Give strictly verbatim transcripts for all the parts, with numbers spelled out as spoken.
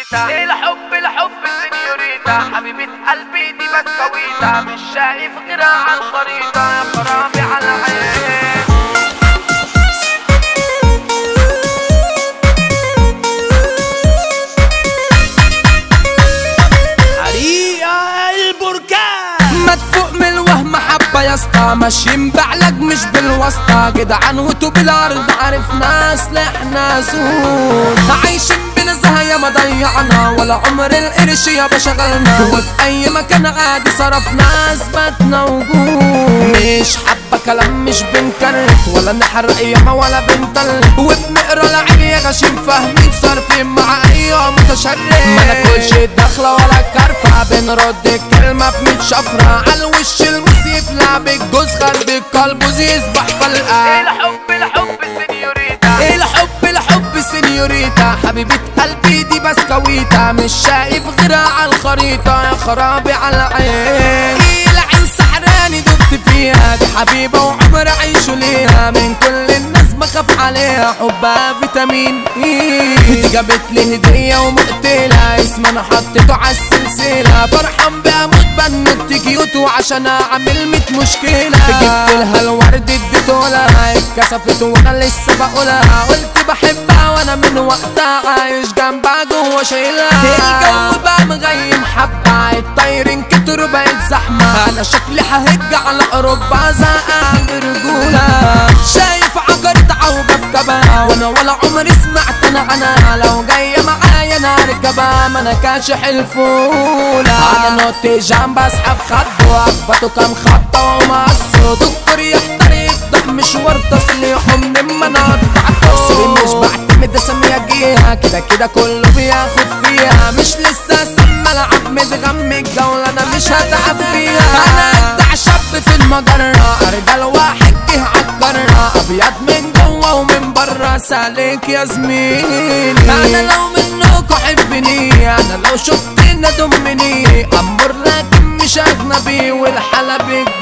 سينيوريتا، الحب الحب سينيوريتا، حبيبة قلبي دي بسكويتا، مش شايف غيرها على الخريطة، يا خرابي على العين. يا اسطى ماشيين بعلق مش بالواسطة، جدعان وتو بالارض عارف ناس لحنا سود، عايشين بنزهة يا ما ضيعنا ولا عمر القرش يا بشغلنا، وفي اي مكان عادي صرفنا اثبتنا وجود، مش حبة كلام مش بنكرت ولا نحرق ياما ولا بنطلق، وبنقرا العين يا غشيم فاهمين صارفين مع اي متشرد، ما ناكلش داخلة ولا كرفة، بنرد الكلمة بميت شفرة عالوش المصيف لعبك جوز قلبك قلبه يصبح فلقة. الحب الحب سينيوريتا، الحب الحب سينيوريتا، حبيبة قلبي دي بسكويتا، مش شايف غيرها على الخريطة، يا خرابي على العين. العين سحراني دبت فيها، دي حبيبة وعمر عيشوا ليها، من كل الناس بخاف عليها، حبها فيتامين اي، دي جابت لي هدية ومقتلة، اسم انا حطيته عالسلسلة، فرحان بيها موت بنوت كيوت، وعشان اعمل ميت مشكلة، جبت لها الورد اديته لها، اتكسفت وانا لسه بقولها، قلت بحبها وانا من وقتها عايش جنبها جوا شايلها، الجو بقى مغيم حبة، الطايرين كتروا بقت زحمة، انا شكلي ههج على اوروبا زهقان برجولة، شايف عقرة عوجة في كبها، وانا ولا عمري سمعت انا انا لو جاية معايا انا اركبها، ما انا كاشح الفولة، على نوتي جنب اسحب خط واخبطه كام خطة ومقصه، دكتور يحتر يفتح مشوار تصليحه من المناطق، سوري مش بعتمد اسمي اجيها، كده كده كله بياخد فيها، مش لسه سما العب متغمي الجولة انا مش هتعب فيها، انا ابدع شاب في المجرة، ارجل واحد جه عالقارة، ابيض من جوا ومن برا سالك يا زميلي، انا لو منكوا حبني، انا لو شفتنا دمني، امر لكن مش اجنبي والحلا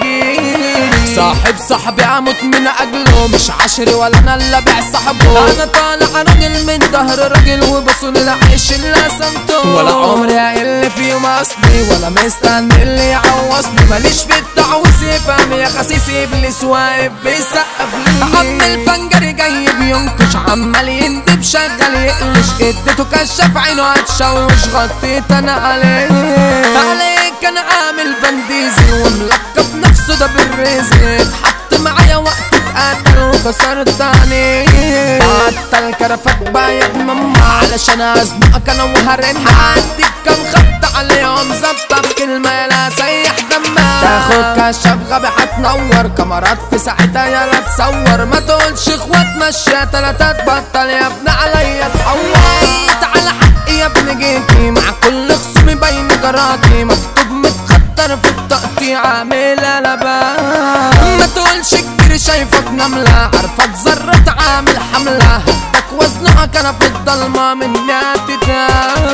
بتجيلي، صاحب صاحبي اموت من اجله، مش عشري ولا انا اللي ابيع صاحبه، انا طالع راجل من ظهر راجل، وبصون العيش اللي قسمته، ولا عمري هقل في يوم اصلي، ولا مستني اللي يعوصني، ماليش في التعويس يفهم يا خسيس ابليس واقف بيسقف لي، عم الفنجر جاي بينكش عمال يندب شغال يقلش، اديته كشف عينه هتشوش غطيت انا عليه، عليك انا عامل بنديزي وملقب نفسه ده بالرزق، اتحط معايا وقت اتقتل وكسرت عينيه، حتى الكرفات بايت ماما علشان ازنقك انا وهرنها، هديك كام خط عليهم ظبطه بكلمه لا سيح دمها، تاخد كشف غبي هتنور كاميرات في ساعتها يلا تصور، ما تقولش اخوات مشيها تلاتات بطل يا ابن عليا اتعورت على حقي يا ابن جيتي، مع كل خصومي باين جراتي، مكتوب متخطر في التقطيع عامل قلبان، ما تقولش كبير شايفك نملة، عارفك ذرة عامل حملة، هدك وزنك انا في الضلمة من ناتتها،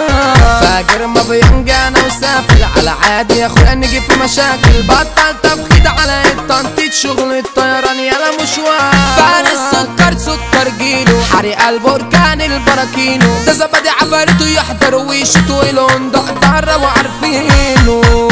فاجر ما بينجي انا وسافل على عادي يا اخويا نجي في مشاكل، بطل تفخيد على التنطيط شغل الطيران يلا مشوار، فارس سكر سكر جيلو حريق البركان البراكينو، ده زبدي عفاريته يحضر ويشتوا لون دقدرة وعارفينه.